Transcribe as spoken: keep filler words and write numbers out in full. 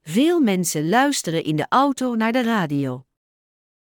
Veel mensen luisteren in de auto naar de radio.